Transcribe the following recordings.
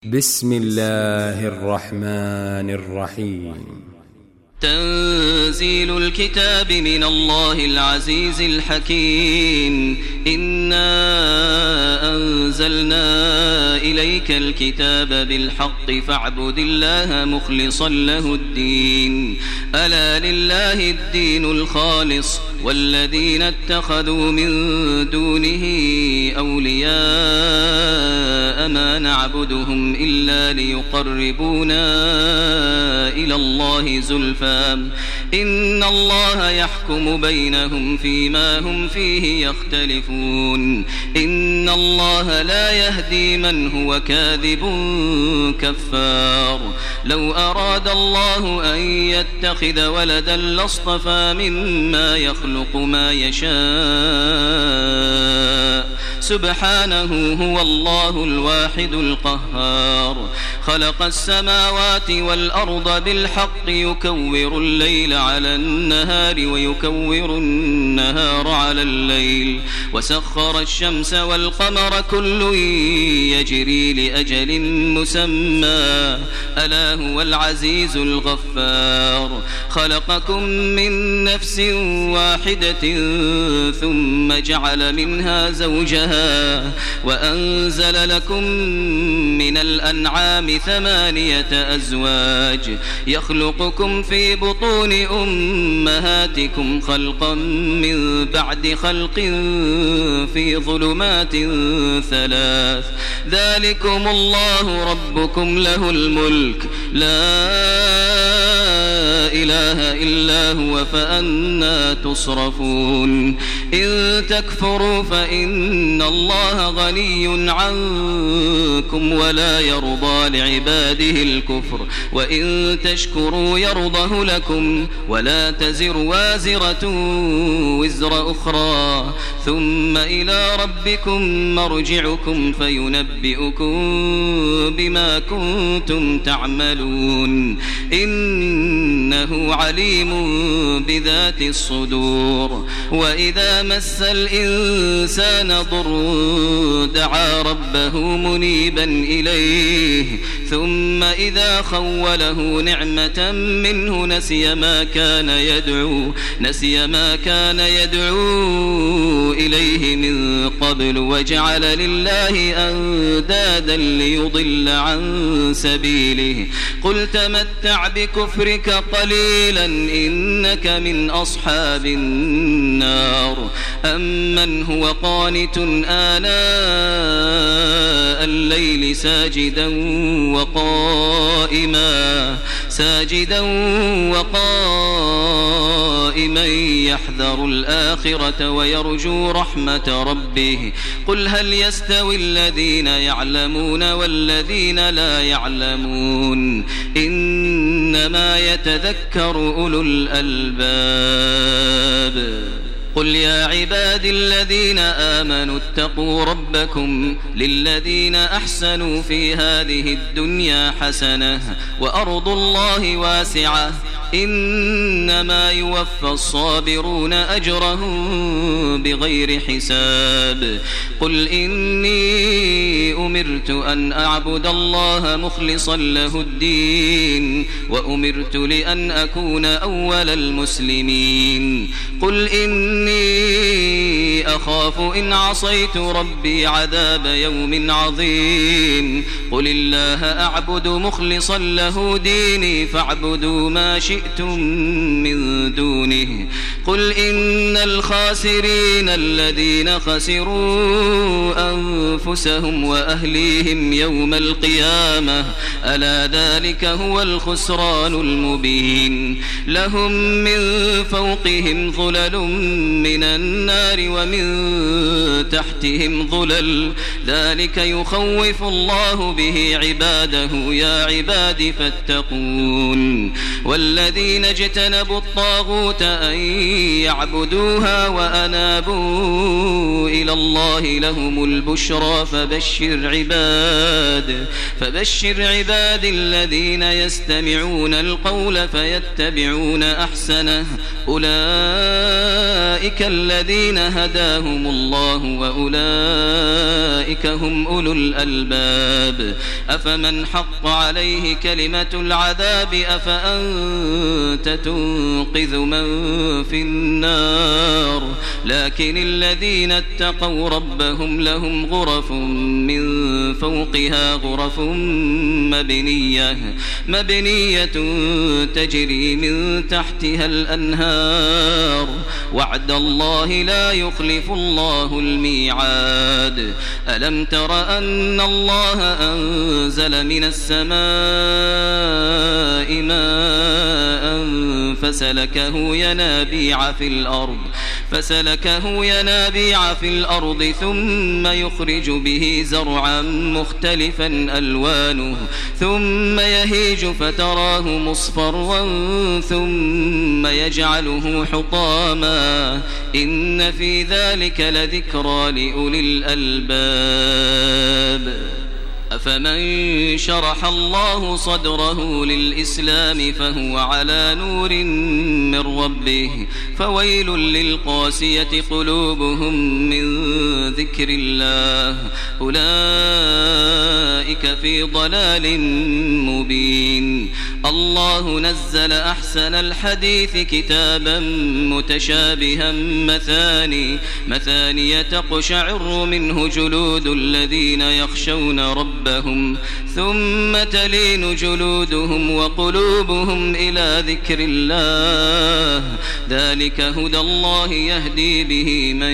بسم الله الرحمن الرحيم. تنزيل الكتاب من الله العزيز الحكيم. إنا أنزلنا إليك الكتاب بالحق فاعبد الله مخلصا له الدين. ألا لله الدين الخالص والذين اتخذوا من دونه أولياء ما نعبدهم إلا ليقربونا إلى الله زلفى إن الله يحكم بينهم فيما هم فيه يختلفون. إن الله لا يهدي من هو كاذب كفار. لو أراد الله أن يتخذ ولدا لاصطفى مما يخلق ما يشاء سبحانه هو الله الواحد القهار. خلق السماوات والأرض بالحق يكور الليل على النهار ويكور النهار على الليل وسخر الشمس والقمر كل يجري لأجل مسمى ألا هو العزيز الغفار. خلقكم من نفس واحدة ثم جعل منها زوجها وأنزل لكم من الأنعام 8 أزواج يخلقكم في بطون أمهاتكم خلقا من بعد خلق في ظلمات 3 ذلكم الله ربكم له الملك لا إله إلا هو فأنى تصرفون. إن تكفروا فإن الله غني عنكم ولا يرضى لعباده الكفر وإن تشكروا يرضه لكم ولا تزر وازرة وزر أخرى ثم إلى ربكم مرجعكم فينبئكم بما كنتم تعملون. إنه عليم بذات الصدور. وإذا مس الإنسان ضر دعا ربه منيبا إليه ثم إذا خوله نعمة منه نسي ما كان يدعو إليه من قبل وجعل لله أندادا ليضل عن سبيله. قل تمتع بكفرك قليلا إنك من أصحاب النار. أمن هو قانت آناء الليل ساجدا وقائما يحذر الآخرة ويرجو رحمة ربه. قل هل يستوي الذين يعلمون والذين لا يعلمون إنما يتذكر أولو الألباب. قل يا عباد الذين آمنوا اتقوا ربكم للذين أحسنوا في هذه الدنيا حسنة وأرض الله واسعة إنما يوفى الصابرون أجرهم بغير حساب. قل إني أمرت أن أعبد الله مخلصا له الدين وأمرت لأن أكون أول المسلمين. قل إني أخاف إن عصيت ربي عذاب يوم عظيم. قل الله أعبد مخلصا له ديني فاعبدوا ما شئتم من دونه. قل إن الخاسرين الذين خسروا أنفسهم وأهليهم يوم القيامة ألا ذلك هو الخسران المبين. لهم من فوقهم ظلل من النار ومن تحتهم ظلل ذلك يخوف الله به عباده يا عباد فاتقون. والذين اجتنبوا الطاغوت أن يعبدوها وأنابوا إلى الله لهم البشرى فبشر عباد الذين يستمعون القول فيتبعون أحسنه أولئك الذين هداهم هداهم الله وأولئك هم أولو الألباب أفمن حق عليه كلمة العذاب أفأنت تنقذ من في النار لكن الذين اتقوا ربهم لهم غرف من فوقها غرف مبنية تجري من تحتها الأنهار وعد الله لا يخلف الله الميعاد ألم تر أن الله أنزل من السماء ماء فسلكه ينابيع في الأرض ثم يخرج به زرعا مختلفا ألوانه ثم يهيج فتراه مصفرا ثم يجعله حطاما إن في ذلك لذكرى لأولي الألباب أفمن شرح الله صدره للإسلام فهو على نور من ربه فويل للقاسية قلوبهم من ذكر الله أولئك في ضلال مبين الله نزل أحسن الحديث كتابا متشابها مثاني تقشعر منه جلود الذين يخشون ربهم ثم تلين جلودهم وقلوبهم إلى ذكر الله ذلك هدى الله يهدي به من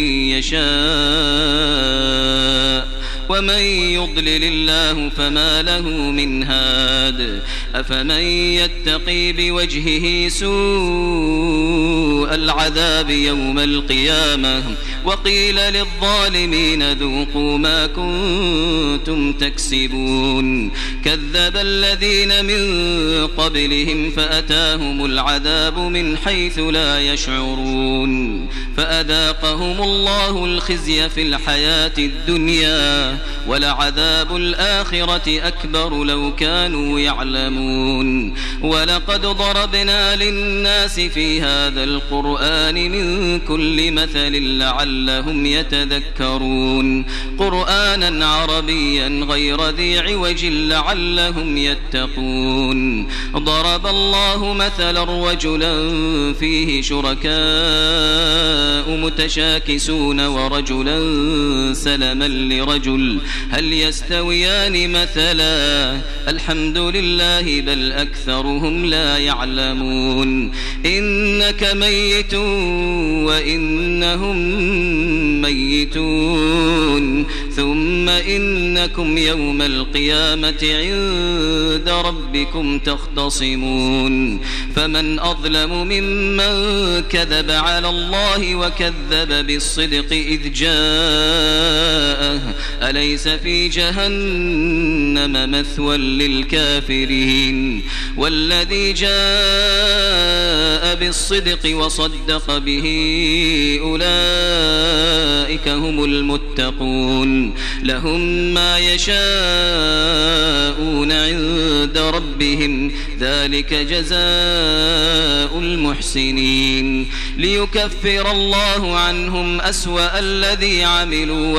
يشاء ومن يضلل الله فما له من هاد أفمن يتقي بوجهه سوء العذاب يوم القيامة وقيل للظالمين ذوقوا ما كنتم تكسبون كذب الذين من قبلهم فأتاهم العذاب من حيث لا يشعرون فأذاقهم الله الخزي في الحياة الدنيا ولعذاب الآخرة أكبر لو كانوا يعلمون ولقد ضربنا للناس في هذا القرآن من كل مثل لعلهم يتذكرون قرآنا عربيا غير ذي عوج لعلهم يتقون ضرب الله مثلا رجلا فيه شركاء متشاكسون ورجلا سلما لرجل هل يستويان مثلا الحمد لله بل أكثرهم لا يعلمون إنك ميت وإنهم ميتون ثم إنكم يوم القيامة عند ربكم تختصمون فمن أظلم ممن كذب على الله وكذب بالصدق إذ جاءه أليس في جهنم مثوى للكافرين والذي جاء بالصدق وصدق به أولئك هم المتقون لهم ما يشاءون عند ربهم ذلك جزاء المحسنين ليكفر الله عنهم أسوأ الذي عملوا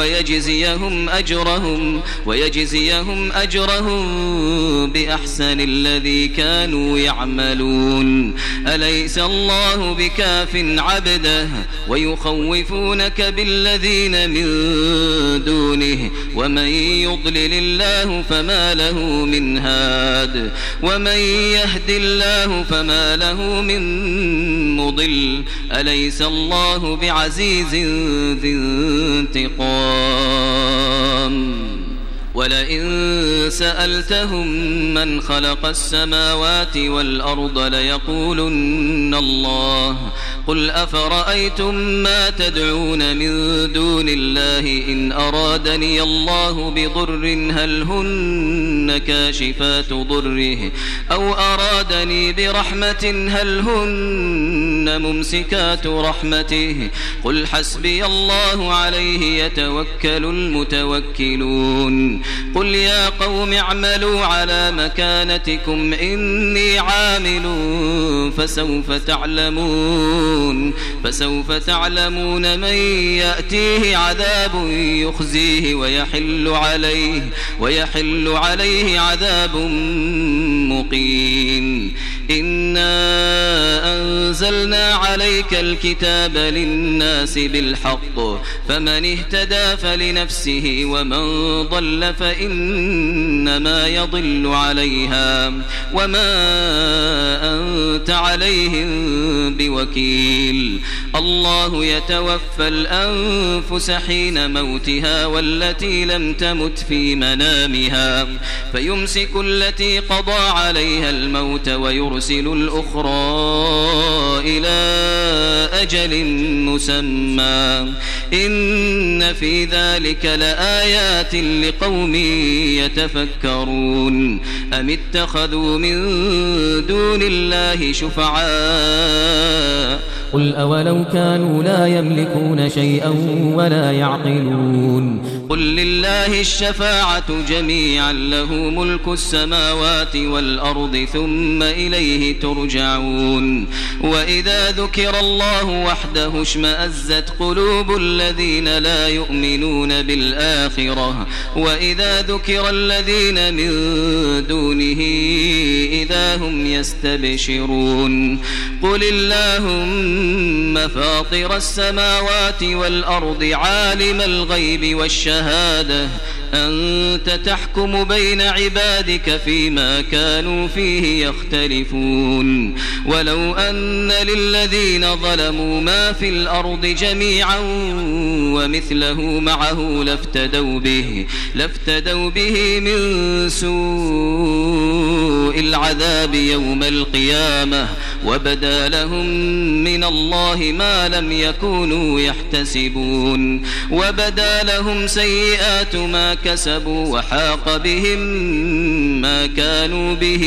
ويجزيهم أجرهم بأحسن الذي كانوا يعملون أليس الله بكاف عبده ويخوفونك بالذين من دونه ومن يضلل الله فما له من هاد ومن يهد الله فما له من مضل أليس الله بعزيز ذي انتقام ولئن سألتهم من خلق السماوات والأرض ليقولن الله قل أفرأيتم ما تدعون من دون الله إن أرادني الله بضر هل هن كاشفات ضره أو أرادني برحمة هل هن ممسكات رحمته قل حسبي الله عليه يتوكل المتوكلون قل يا قوم اعملوا على مكانتكم إني عامل فسوف تعلمون يعملون فسوف تعلمون من يأتيه عذاب يخزيه ويحل عليه عذاب مقيم إنا أنزلنا عليك الكتاب للناس بالحق فمن اهتدى فلنفسه ومن ضل فإنما يضل عليها وما أنت عليهم بوكيل الله يتوفى الأنفس حين موتها والتي لم تمت في منامها فيمسك التي قضى عليها الموت ويرسل الأخرى إلى أجل مسمى إن في ذلك لآيات لقوم يتفكرون أم اتخذوا من دون الله شفعاء قل أولو كانوا لا يملكون شيئا ولا يعقلون قل لله الشفاعة جميعا له ملك السماوات والأرض ثم إليه ترجعون وإذا ذكر الله وحده اشمأزت قلوب الذين لا يؤمنون بالآخرة وإذا ذكر الذين من دونه إذا هم يستبشرون قل اللهم فاطر السماوات والأرض عالم الغيب والشهادة أنت تحكم بين عبادك فيما كانوا فيه يختلفون ولو أن للذين ظلموا ما في الأرض جميعا ومثله معه لافتدوا به من سوء العذاب يوم القيامة وبدا لهم من الله ما لم يكونوا يحتسبون وبدا لهم سيئات ما كسبوا وحاق بهم ما كانوا به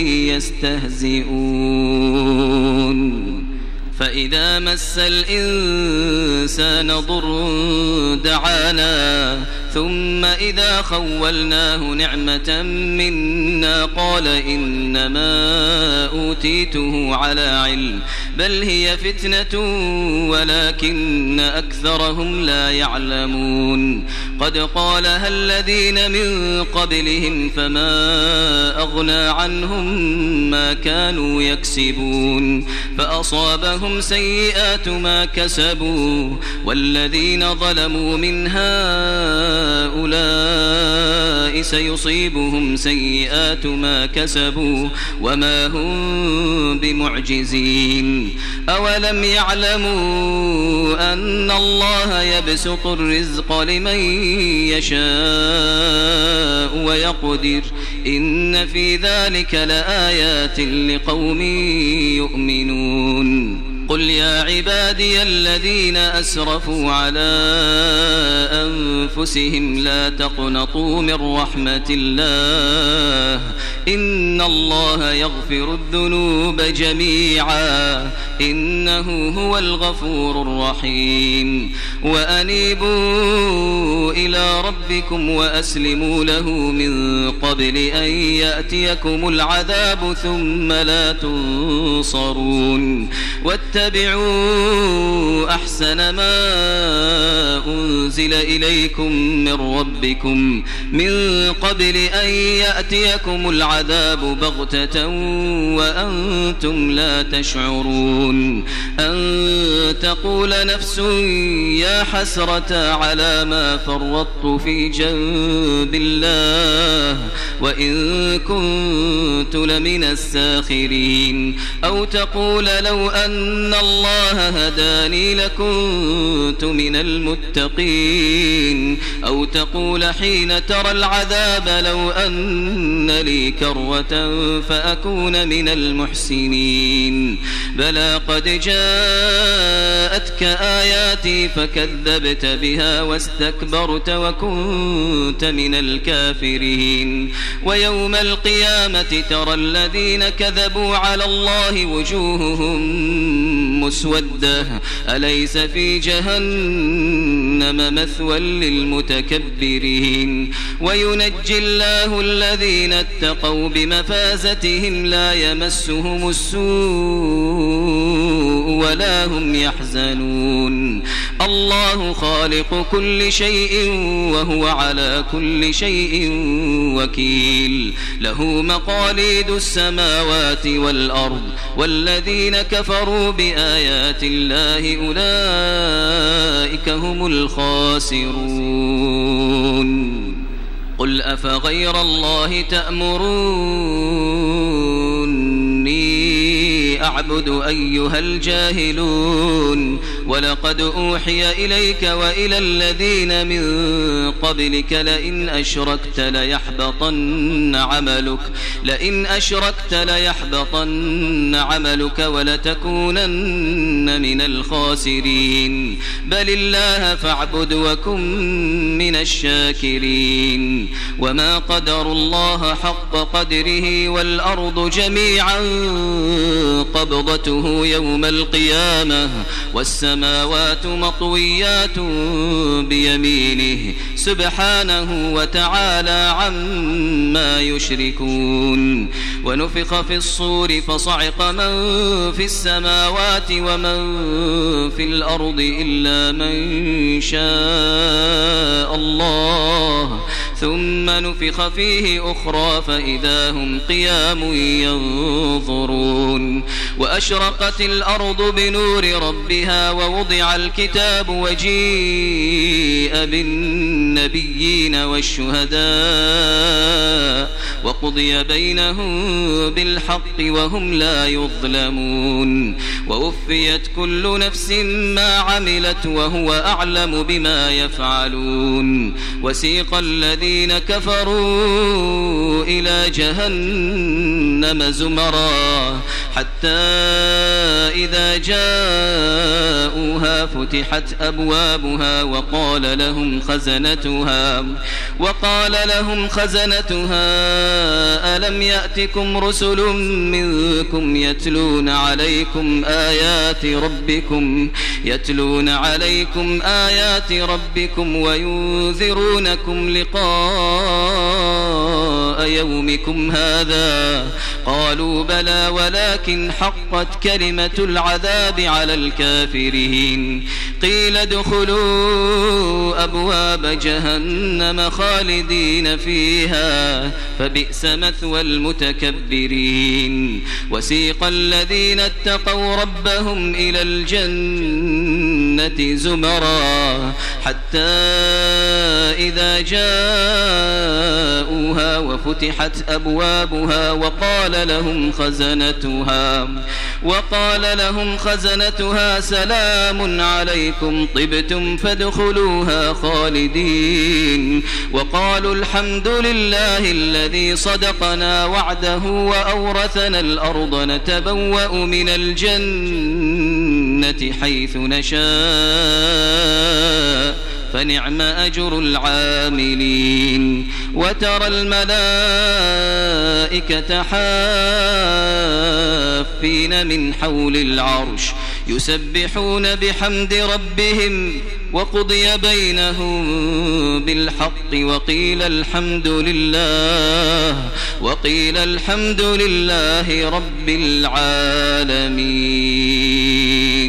يستهزئون فإذا مس الإنسان ضر دعانا ثم إذا خولناه نعمة منا قال إنما أوتيته على علم بل هي فتنة ولكن أكثرهم لا يعلمون قد قالها الذين من قبلهم فما أغنى عنهم ما كانوا يكسبون فأصابهم سيئات ما كسبوا والذين ظلموا من هؤلاء سيصيبهم سيئات ما كسبوا وما هم بمعجزين أولم يعلموا أن الله يبسط الرزق لمن يشاء ويقدر إن في ذلك لآيات لقوم يؤمنون قل يا عبادي الذين أسرفوا على أنفسهم لا تقنطوا من رحمة الله إن الله يغفر الذنوب جميعا إنه هو الغفور الرحيم وأنيبوا إلى ربكم وأسلموا له من قبل أن يأتيكم العذاب ثم لا تنصرون واتبعوا أحسن ما أنزل إليكم من ربكم من قبل أن يأتيكم العذاب بغتة وأنتم لا تشعرون أن تقول نفس يا حسرة على ما فرطت في جنب الله وإن كنت لمن الساخرين أو تقول لو أن الله هداني لكنت من المتقين أو تقول حين ترى العذاب لو أن لي كرة فأكون من المحسنين بلى قد جاءتك آياتي فكذبت بها واستكبرت وكنت من الكافرين ويوم القيامة ترى الذين كذبوا على الله وجوههم مسودة أليس في جهنم جهنم مثوى للمتكبرين وينجي الله الذين اتقوا بمفازتهم لا يمسهم السوء ولا هم يحزنون الله خالق كل شيء وهو على كل شيء وكيل له مقاليد السماوات والأرض والذين كفروا بآيات الله أولئك هم الخاسرون قل أفغير الله تأمروني أعبد أيها الجاهلون ولقد أوحي إليك وإلى الذين من قبلك لئن أشركت ليحبطن عملك ولتكونن من الخاسرين بل الله فاعبد وكن من الشاكرين وما قدروا الله حق قدره والأرض جميعا قبضته يوم القيامة والسماوات مطويات بيمينه سبحانه وتعالى عما يشركون ونفخ في الصور فصعق من في السماوات ومن في الأرض إلا من شاء الله ثم نفخ فيه أخرى فإذا هم قيام ينظرون وأشرقت الأرض بنور ربها ووضع الكتاب وجيء بالنبيين والشهداء وقضي بينهم بالحق وهم لا يظلمون ووفيت كل نفس ما عملت وهو أعلم بما يفعلون وسيق الذين كفروا إلى جهنم زمرا حتى إذا جاءوها فتحت أبوابها وقال لهم خزنتها ألم يأتكم رسل منكم يتلون عليكم آيات ربكم وينذرونكم لقاء يومكم هذا قالوا بلى ولكن حقت كلمة العذاب على الكافرين قيل ادخلوا أبواب جهنم خالدين فيها فبئس مثوى المتكبرين وسيق الذين اتقوا ربهم إلى الجنة زمرا حتى إذا جاءوها وفتحت أبوابها وقال لهم خزنتها سلام عليكم طبتم فادخلوها خالدين وقالوا الحمد لله الذي صدقنا وعده وأورثنا الأرض نتبوأ من الجنة حيث نشاء فنعم أجر العاملين وترى الملائكة حافين من حول العرش يسبحون بحمد ربهم وقضي بينهم بالحق وقيل الحمد لله رب العالمين.